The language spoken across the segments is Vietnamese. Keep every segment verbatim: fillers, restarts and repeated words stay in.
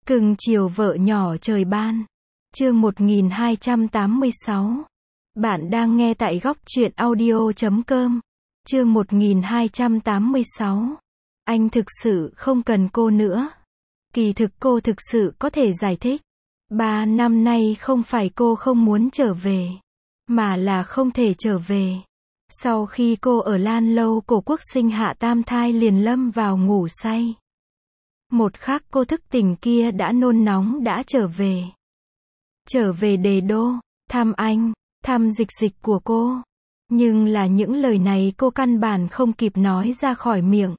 Cưng chiều vợ nhỏ trời ban. Chương một nghìn hai trăm tám mươi sáu. Bạn đang nghe tại góc truyện audio chấm com. Chương một nghìn hai trăm tám mươi sáu. Anh thực sự không cần cô nữa. Kỳ thực cô thực sự có thể giải thích. Ba năm nay không phải cô không muốn trở về, mà là không thể trở về. Sau khi cô ở Lan Lâu Cổ Quốc sinh hạ tam thai liền lâm vào ngủ say. Một khắc cô thức tỉnh kia đã nôn nóng đã trở về. Trở về Đề Đô, thăm anh, thăm Dịch Dịch của cô. Nhưng là những lời này cô căn bản không kịp nói ra khỏi miệng.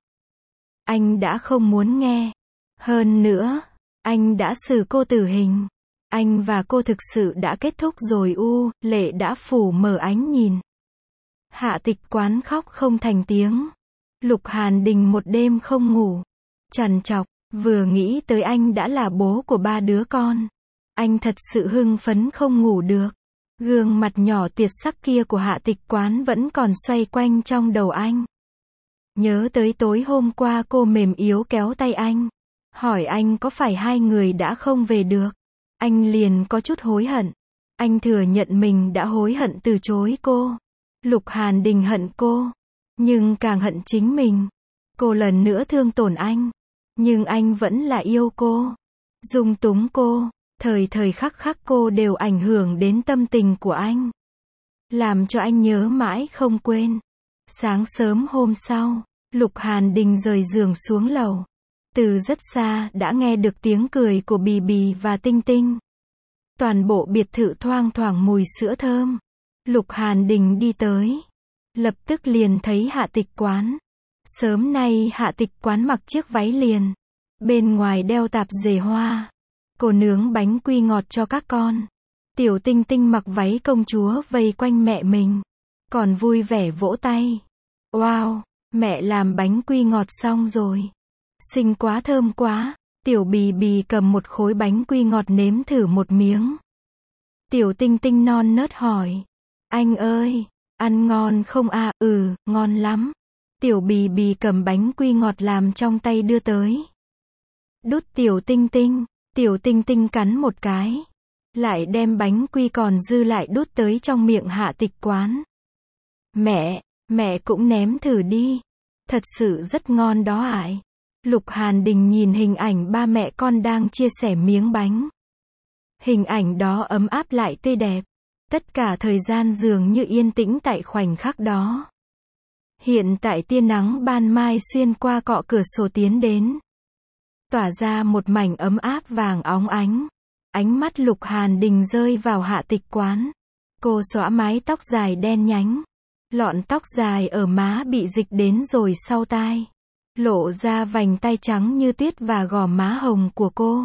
Anh đã không muốn nghe. Hơn nữa, anh đã xử cô tử hình. Anh và cô thực sự đã kết thúc rồi. U, lệ đã phủ mở ánh nhìn. Hạ Tịch Quán khóc không thành tiếng. Lục Hàn Đình một đêm không ngủ. Trằn trọc, vừa nghĩ tới anh đã là bố của ba đứa con. Anh thật sự hưng phấn không ngủ được. Gương mặt nhỏ tiệt sắc kia của Hạ Tịch Quán vẫn còn xoay quanh trong đầu anh. Nhớ tới tối hôm qua cô mềm yếu kéo tay anh. Hỏi anh có phải hai người đã không về được. Anh liền có chút hối hận. Anh thừa nhận mình đã hối hận từ chối cô. Lục Hàn Đình hận cô. Nhưng càng hận chính mình. Cô lần nữa thương tổn anh. Nhưng anh vẫn là yêu cô. Dung túng cô. Thời thời khắc khắc cô đều ảnh hưởng đến tâm tình của anh. Làm cho anh nhớ mãi không quên. Sáng sớm hôm sau, Lục Hàn Đình rời giường xuống lầu. Từ rất xa đã nghe được tiếng cười của Bì Bì và Tinh Tinh. Toàn bộ biệt thự thoang thoảng mùi sữa thơm. Lục Hàn Đình đi tới. Lập tức liền thấy Hạ Tịch Quán. Sớm nay Hạ Tịch Quán mặc chiếc váy liền. Bên ngoài đeo tạp dề hoa. Cô nướng bánh quy ngọt cho các con. Tiểu Tinh Tinh mặc váy công chúa vây quanh mẹ mình. Còn vui vẻ vỗ tay. Wow, mẹ làm bánh quy ngọt xong rồi. Xinh quá, thơm quá. Tiểu Bì Bì cầm một khối bánh quy ngọt nếm thử một miếng. Tiểu Tinh Tinh non nớt hỏi. Anh ơi, ăn ngon không à? Ừ, ngon lắm. Tiểu Bì Bì cầm bánh quy ngọt làm trong tay đưa tới. Đút Tiểu Tinh Tinh. Tiểu Tinh Tinh cắn một cái. Lại đem bánh quy còn dư lại đút tới trong miệng Hạ Tịch Quán. Mẹ, mẹ cũng nếm thử đi. Thật sự rất ngon đó ải. Lục Hàn Đình nhìn hình ảnh ba mẹ con đang chia sẻ miếng bánh. Hình ảnh đó ấm áp lại tươi đẹp. Tất cả thời gian dường như yên tĩnh tại khoảnh khắc đó. Hiện tại tia nắng ban mai xuyên qua cọ cửa sổ tiến đến. Tỏa ra một mảnh ấm áp vàng óng ánh. Ánh mắt Lục Hàn Đình rơi vào Hạ Tịch Quán. Cô xõa mái tóc dài đen nhánh. Lọn tóc dài ở má bị dịch đến rồi sau tai. Lộ ra vành tay trắng như tuyết và gò má hồng của cô.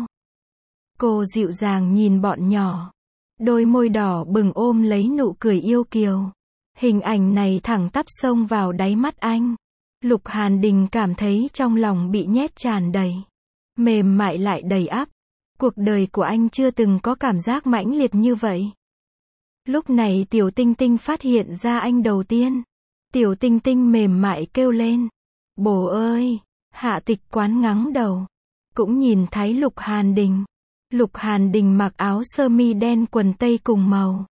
Cô dịu dàng nhìn bọn nhỏ. Đôi môi đỏ bừng ôm lấy nụ cười yêu kiều. Hình ảnh này thẳng tắp xông vào đáy mắt anh. Lục Hàn Đình cảm thấy trong lòng bị nhét tràn đầy. Mềm mại lại đầy ắp. Cuộc đời của anh chưa từng có cảm giác mãnh liệt như vậy. Lúc này Tiểu Tinh Tinh phát hiện ra anh đầu tiên. Tiểu Tinh Tinh mềm mại kêu lên. Bố ơi! Hạ Tịch Quán ngắng đầu. Cũng nhìn thấy Lục Hàn Đình. Lục Hàn Đình mặc áo sơ mi đen quần tây cùng màu.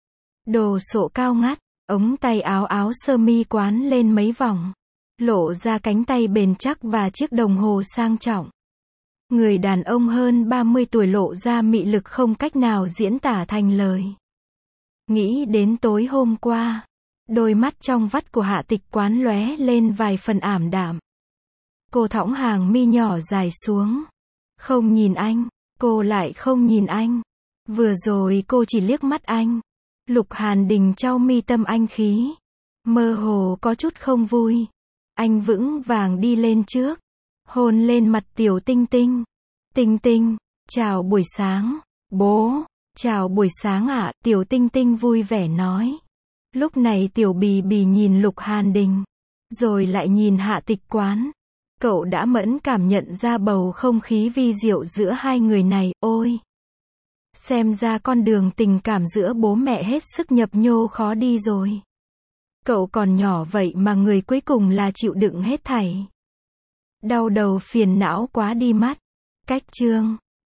Đồ sộ cao ngắt. Ống tay áo áo sơ mi quán lên mấy vòng. Lộ ra cánh tay bền chắc và chiếc đồng hồ sang trọng. Người đàn ông hơn ba mươi tuổi lộ ra mị lực không cách nào diễn tả thành lời. Nghĩ đến tối hôm qua. Đôi mắt trong vắt của Hạ Tịch Quán lóe lên vài phần ảm đạm. Cô thõng hàng mi nhỏ dài xuống. Không nhìn anh. Cô lại không nhìn anh. Vừa rồi cô chỉ liếc mắt anh. Lục Hàn Đình trao mi tâm anh khí. Mơ hồ có chút không vui. Anh vững vàng đi lên trước. Hôn lên mặt Tiểu Tinh Tinh. Tinh Tinh, chào buổi sáng. Bố, chào buổi sáng ạ. À, Tiểu Tinh Tinh vui vẻ nói. Lúc này Tiểu Bì Bì nhìn Lục Hàn Đình. Rồi lại nhìn Hạ Tịch Quán. Cậu đã mẫn cảm nhận ra bầu không khí vi diệu giữa hai người này. Ôi! Xem ra con đường tình cảm giữa bố mẹ hết sức nhập nhô khó đi rồi. Cậu còn nhỏ vậy mà người cuối cùng là chịu đựng hết thảy. Đau đầu phiền não quá đi mất. Cách chương